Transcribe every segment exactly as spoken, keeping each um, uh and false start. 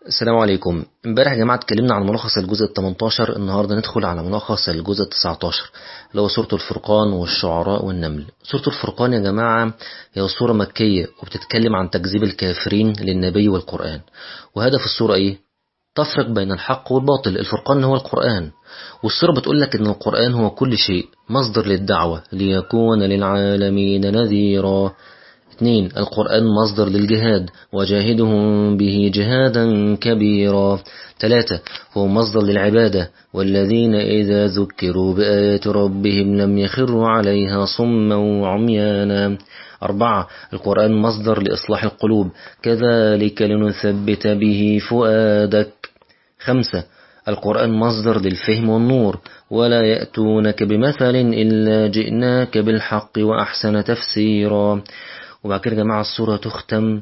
السلام عليكم. امبارح يا جماعة اتكلمنا عن ملخص الجزء التمنتاشر. النهاردة ندخل على ملخص الجزء التسعتاشر اللي هو سورة الفرقان والشعراء والنمل. سورة الفرقان يا جماعة هي سورة مكية وبتتكلم عن تكذيب الكافرين للنبي والقرآن. وهدف السورة ايه؟ تفرق بين الحق والباطل. الفرقان هو القرآن، والسورة بتقول لك ان القرآن هو كل شيء، مصدر للدعوة ليكون للعالمين نذيرا. اثنين، القرآن مصدر للجهاد وجاهدهم به جهادا كبيرا. ثلاثة، هو مصدر للعبادة والذين إذا ذكروا بآيات ربهم لم يخروا عليها صما وعميانا. أربعة، القرآن مصدر لإصلاح القلوب كذلك لنثبت به فؤادك. خمسة، القرآن مصدر للفهم والنور ولا يأتونك بمثل إلا جئناك بالحق وأحسن تفسيرا. وبعد كده يا جماعة السورة تختم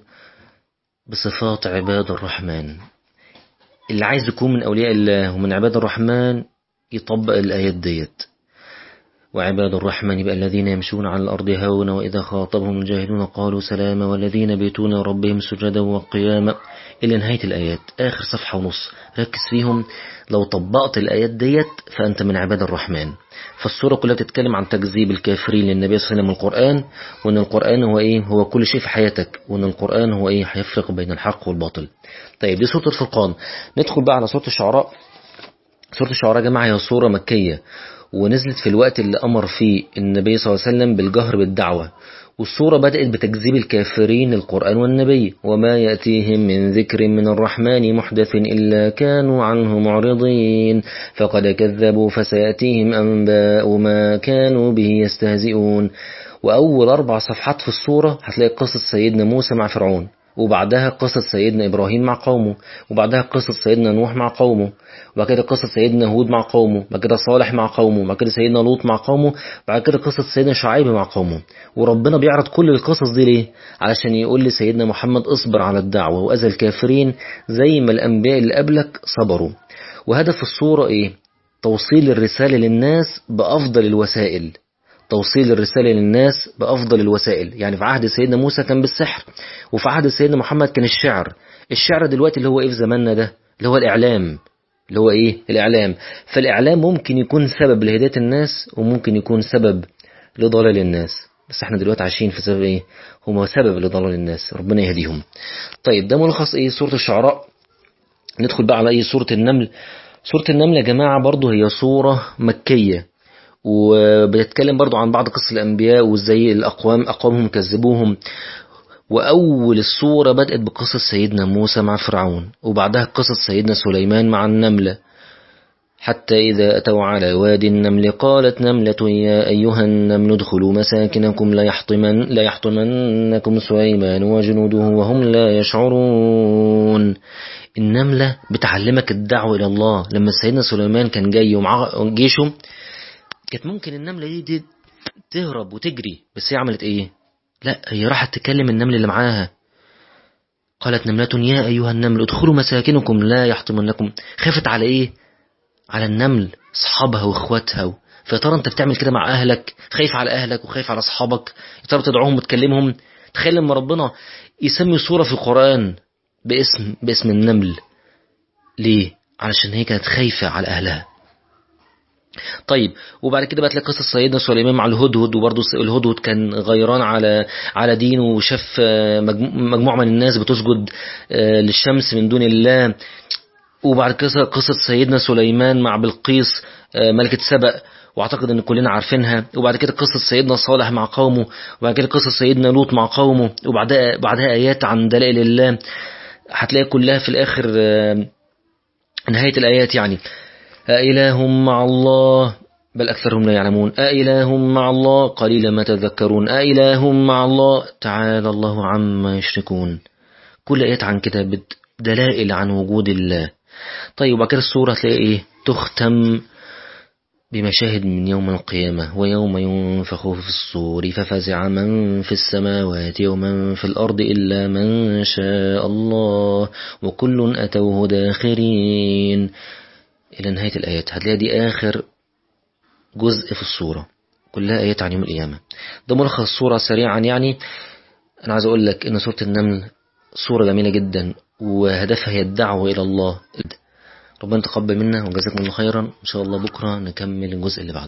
بصفات عباد الرحمن. اللي عايز يكون من أولياء الله ومن عباد الرحمن يطبق الآيات ديت. وعباد الرحمن يبقى الذين يمشون على الأرض هونا وإذا خاطبهم الجاهلون قالوا سلاما والذين بيتون ربهم سجدا وقياما إلى نهاية الآيات. آخر صفحة ونص ركز فيهم. لو طبقت الآيات ديت فأنت من عباد الرحمن. فالسورة كلها بتتكلم عن تكذيب الكافرين للنبي صلى الله عليه وسلم والقرآن، وأن القرآن هو إيه؟ هو كل شيء في حياتك، وأن القرآن هو إيه؟ هيفرق بين الحق والباطل. طيب دي سورة الفرقان. ندخل بقى على سورة الشعراء. سورة الشعراء يا جماعة هي سورة مكية ونزلت في الوقت اللي أمر فيه النبي صلى الله عليه وسلم بالجهر بالدعوة. والسورة بدأت بتكذيب الكافرين للقرآن والنبي، وما يأتيهم من ذكر من الرحمن محدث إلا كانوا عنه معرضين فقد كذبوا فسيأتيهم أنباء ما كانوا به يستهزئون. وأول أربع صفحات في السورة هتلاقي قصة سيدنا موسى مع فرعون، وبعدها قصة سيدنا إبراهيم مع قومه، وبعدها قصة سيدنا نوح مع قومه، وبعد كده قصة سيدنا هود مع قومه، بعد كده صالح مع قومه، بعد كده سيدنا لوط مع قومه، بعد كده قصة سيدنا شعيب مع قومه. وربنا بيعرض كل القصص دي ليه؟ علشان يقول لسيدنا محمد اصبر على الدعوة وأذى الكافرين زي ما الأنبياء اللي قبلك صبروا. وهدف السورة إيه؟ توصيل الرسالة للناس بأفضل الوسائل. توصيل الرسالة للناس بأفضل الوسائل. يعني في عهد سيدنا موسى كان بالسحر، وفي عهد سيدنا محمد كان الشعر. الشعر دلوقتي اللي هو ايه في زماننا ده؟ اللي هو الإعلام. اللي هو ايه؟ الإعلام. فالإعلام ممكن يكون سبب لهداية الناس وممكن يكون سبب لضلال الناس، بس احنا دلوقتي عايشين في سبب ايه؟ هما سبب لضلال الناس، ربنا يهديهم. طيب ده ملخص ايه سورة الشعراء. ندخل بقى على ايه سورة النمل. سورة النمل يا جماعة برضو هي سورة مكية، وبتتكلم برضو عن بعض قصص الأنبياء وازاي الأقوام أقوامهم كذبوهم. وأول السورة بدأت بقصة سيدنا موسى مع فرعون، وبعدها قصة سيدنا سليمان مع النملة. حتى إذا أتوا على وادي النمل قالت نملة يا أيها النمل ادخلوا مساكنكم لا يحطمن لا يحطمنكم سليمان وجنوده وهم لا يشعرون. النملة بتعلمك الدعوة إلى الله. لما سيدنا سليمان كان جاي ومعه جيشه، كانت ممكن النملة دي, دي تهرب وتجري، بس هي عملت ايه؟ لا، هي راحت تكلم النمل اللي معاها. قالت نملة يا أيها النمل ادخلوا مساكنكم لا يحطمنكم. خافت على ايه؟ على النمل، اصحابها واخواتها. فيا ترى انت بتعمل كده مع اهلك؟ خايف على اهلك وخايف على اصحابك، يا ترى تدعوهم وتكلمهم؟ تخيل لما ربنا يسمي سورة في القرآن باسم باسم النمل. ليه؟ علشان هي كانت خايفة على اهلها. طيب وبعد كده بقى تلاقي قصة سيدنا سليمان مع الهدهد، وبرضه الهدهد كان غيران على على دينه وشاف مجموعة من الناس بتسجد للشمس من دون الله. وبعد كده قصة سيدنا سليمان مع بلقيس ملكة سبأ، واعتقد ان كلنا عارفينها. وبعد كده قصة سيدنا صالح مع قومه، وبعد كده قصة سيدنا لوط مع قومه، وبعدها بعدها ايات عن دلائل الله. هتلاقي كلها في الاخر نهاية الايات يعني أإله مع الله بل أكثرهم لا يعلمون، أإله مع الله قليلا ما تذكرون، أإله مع الله تعالى الله عما يشركون. كل آيات عن كده دلائل عن وجود الله. طيب وبعد كده السورة هتلاقي إيه؟ تختم بمشاهد من يوم القيامة ويوم ينفخ في الصور ففزع من في السماوات ومن في الأرض إلا من شاء الله وكل أتوه داخرين إلى نهاية الآيات. هتلاقي دي آخر جزء في السورة، كلها آيات عن يوم القيامة. ده ملخص السورة سريعا. يعني أنا عايز أقول لك إن سورة النمل سورة جميلة جدا، وهدفها هي الدعوة إلى الله. ربنا تقبل منا وجزاكم الله خيرا. إن شاء الله بكرة نكمل الجزء اللي بعده.